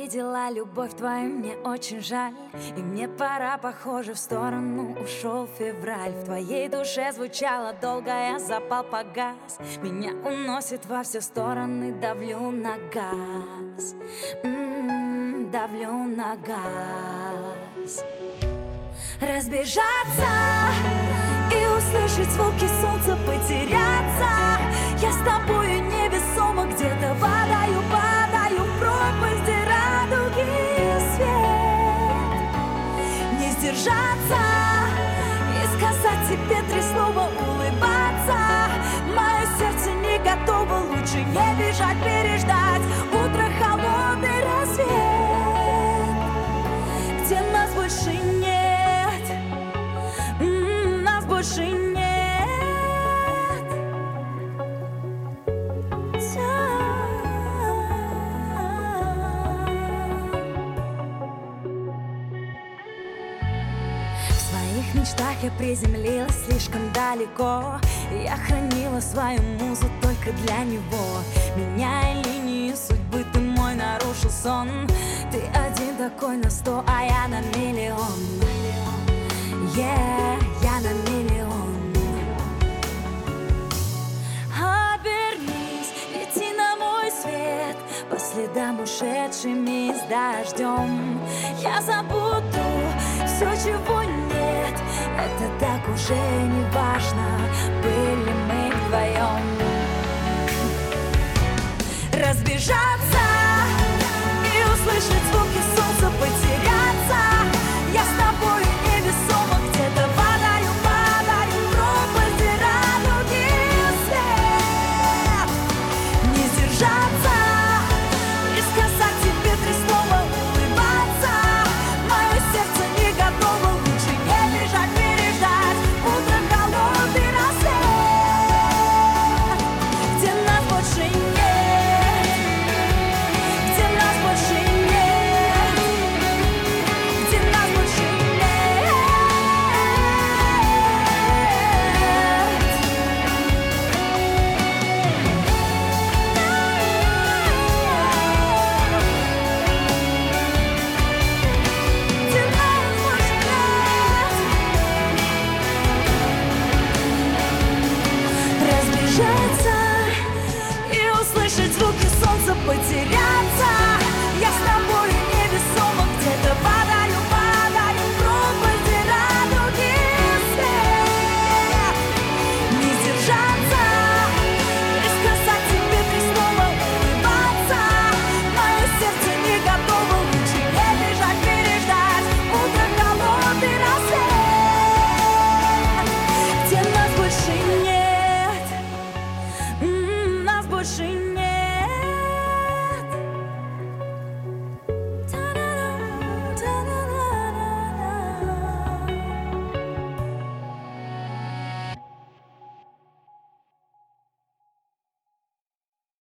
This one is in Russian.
увидела любовь твою, мне очень жаль. И мне пора, похоже, в сторону ушел февраль. В твоей душе звучало долго, я запал погас. Меня уносит во все стороны, давлю на газ. Давлю на газ. Разбежаться и услышать звуки солнца, потеряться. Я с тобою невесомо где-то падаю в пропасть радуги свет. Не сдержаться и сказать тебе 3 слова, улыбаться. Мое сердце не готово, лучше не бежать, переждать утро, холодный рассвет, где нас больше нет, нас больше нет. В своих мечтах я приземлилась слишком далеко. Я хранила свою музу только для него. Меняя линии судьбы, ты мой нарушил сон. Ты один такой на 100, а я на миллион. Я на миллион. Обернись, лети на мой свет, по следам ушедшими с дождем. Я забуду все, чего нет. Это так уже не важно, были мы вдвоем. Разбежаться